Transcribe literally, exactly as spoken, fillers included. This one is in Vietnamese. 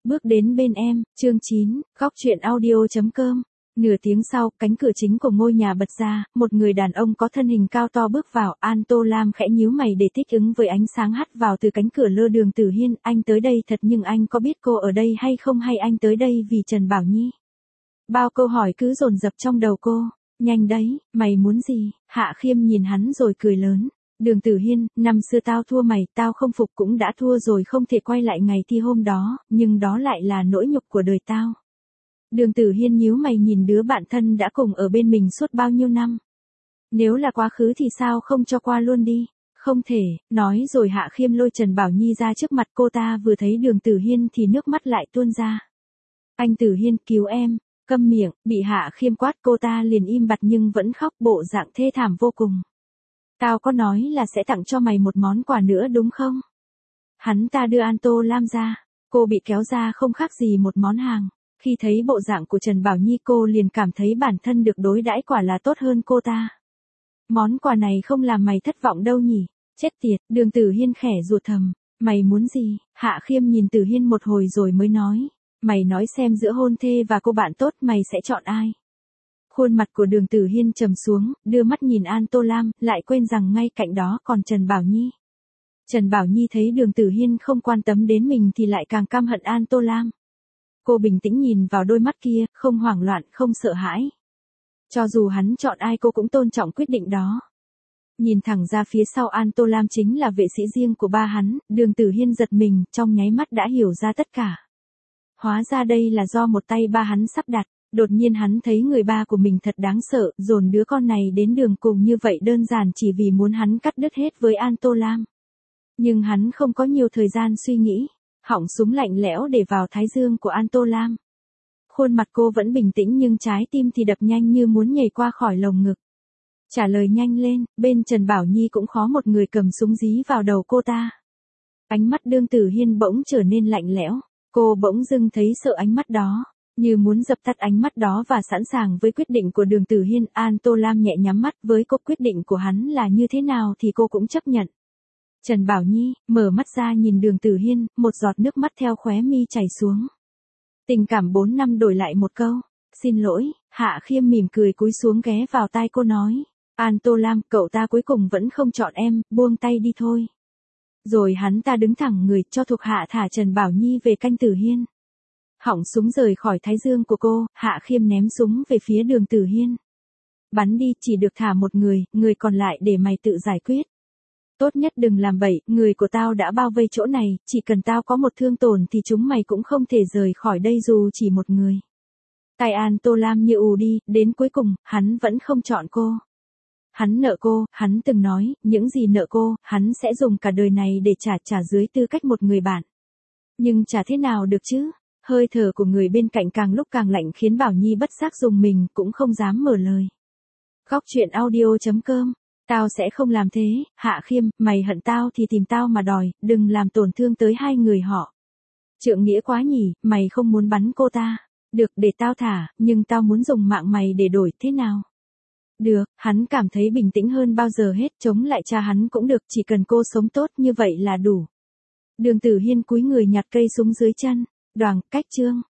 Bước đến bên em, chương chín, góc chuyện audio.com. Nửa tiếng sau, cánh cửa chính của ngôi nhà bật ra, một người đàn ông có thân hình cao to bước vào. An Tô Lam khẽ nhíu mày để thích ứng với ánh sáng hắt vào từ cánh cửa lơ Đường Tử Hiên. Anh tới đây thật nhưng anh có biết cô ở đây hay không, hay anh tới đây vì Trần Bảo Nhi? Bao câu hỏi cứ dồn dập trong đầu cô. Nhanh đấy, mày muốn gì? Hạ Khiêm nhìn hắn rồi cười lớn. Đường Tử Hiên, năm xưa tao thua mày, tao không phục cũng đã thua rồi, không thể quay lại ngày thi hôm đó, nhưng đó lại là nỗi nhục của đời tao. Đường Tử Hiên nhíu mày nhìn đứa bạn thân đã cùng ở bên mình suốt bao nhiêu năm. Nếu là quá khứ thì sao không cho qua luôn đi? Không thể, nói rồi Hạ Khiêm lôi Trần Bảo Nhi ra trước mặt cô ta, vừa thấy Đường Tử Hiên thì nước mắt lại tuôn ra. Anh Tử Hiên, cứu em. Câm miệng, bị Hạ Khiêm quát cô ta liền im bặt nhưng vẫn khóc, bộ dạng thê thảm vô cùng. Tao có nói là sẽ tặng cho mày một món quà nữa đúng không? Hắn ta đưa An Tô Lam ra, cô bị kéo ra không khác gì một món hàng. Khi thấy bộ dạng của Trần Bảo Nhi cô liền cảm thấy bản thân được đối đãi quả là tốt hơn cô ta. Món quà này không làm mày thất vọng đâu nhỉ? Chết tiệt, Đường Tử Hiên khẽ ruột thầm. Mày muốn gì? Hạ Khiêm nhìn Tử Hiên một hồi rồi mới nói. Mày nói xem giữa hôn thê và cô bạn tốt mày sẽ chọn ai? Khuôn mặt của Đường Tử Hiên trầm xuống, đưa mắt nhìn An Tô Lam, lại quên rằng ngay cạnh đó còn Trần Bảo Nhi. Trần Bảo Nhi thấy Đường Tử Hiên không quan tâm đến mình thì lại càng căm hận An Tô Lam. Cô bình tĩnh nhìn vào đôi mắt kia, không hoảng loạn, không sợ hãi. Cho dù hắn chọn ai cô cũng tôn trọng quyết định đó. Nhìn thẳng ra phía sau An Tô Lam chính là vệ sĩ riêng của ba hắn, Đường Tử Hiên giật mình, trong nháy mắt đã hiểu ra tất cả. Hóa ra đây là do một tay ba hắn sắp đặt. Đột nhiên hắn thấy người ba của mình thật đáng sợ, dồn đứa con này đến đường cùng như vậy đơn giản chỉ vì muốn hắn cắt đứt hết với An Tô Lam. Nhưng hắn không có nhiều thời gian suy nghĩ, họng súng lạnh lẽo để vào thái dương của An Tô Lam. Khuôn mặt cô vẫn bình tĩnh nhưng trái tim thì đập nhanh như muốn nhảy qua khỏi lồng ngực. Trả lời nhanh lên, bên Trần Bảo Nhi cũng khó một người cầm súng dí vào đầu cô ta. Ánh mắt Đường Tử Hiên bỗng trở nên lạnh lẽo, cô bỗng dưng thấy sợ ánh mắt đó. Như muốn dập tắt ánh mắt đó và sẵn sàng với quyết định của Đường Tử Hiên, An Tô Lam nhẹ nhắm mắt, với cô quyết định của hắn là như thế nào thì cô cũng chấp nhận. Trần Bảo Nhi, mở mắt ra nhìn Đường Tử Hiên, một giọt nước mắt theo khóe mi chảy xuống. Tình cảm bốn năm đổi lại một câu, xin lỗi. Hạ Khiêm mỉm cười cúi xuống ghé vào tai cô nói. An Tô Lam, cậu ta cuối cùng vẫn không chọn em, buông tay đi thôi. Rồi hắn ta đứng thẳng người cho thuộc hạ thả Trần Bảo Nhi về canh Tử Hiên. Họng súng rời khỏi thái dương của cô, Hạ Khiêm ném súng về phía Đường Tử Hiên. Bắn đi, chỉ được thả một người, người còn lại để mày tự giải quyết. Tốt nhất đừng làm bậy, người của tao đã bao vây chỗ này, chỉ cần tao có một thương tổn thì chúng mày cũng không thể rời khỏi đây dù chỉ một người. Tai An Tô Lam như ù đi, đến cuối cùng, hắn vẫn không chọn cô. Hắn nợ cô, hắn từng nói, những gì nợ cô, hắn sẽ dùng cả đời này để trả trả dưới tư cách một người bạn. Nhưng trả thế nào được chứ? Hơi thở của người bên cạnh càng lúc càng lạnh khiến Bảo Nhi bất giác rùng mình, cũng không dám mở lời. Góc chuyện audio.com. Tao sẽ không làm thế, Hạ Khiêm, mày hận tao thì tìm tao mà đòi, đừng làm tổn thương tới hai người họ. Trượng nghĩa quá nhỉ, mày không muốn bắn cô ta. Được, để tao thả, nhưng tao muốn dùng mạng mày để đổi, thế nào? Được, hắn cảm thấy bình tĩnh hơn bao giờ hết, chống lại cha hắn cũng được, chỉ cần cô sống tốt như vậy là đủ. Đường Tử Hiên cúi người nhặt cây súng dưới chân. Đoàng, cách chương.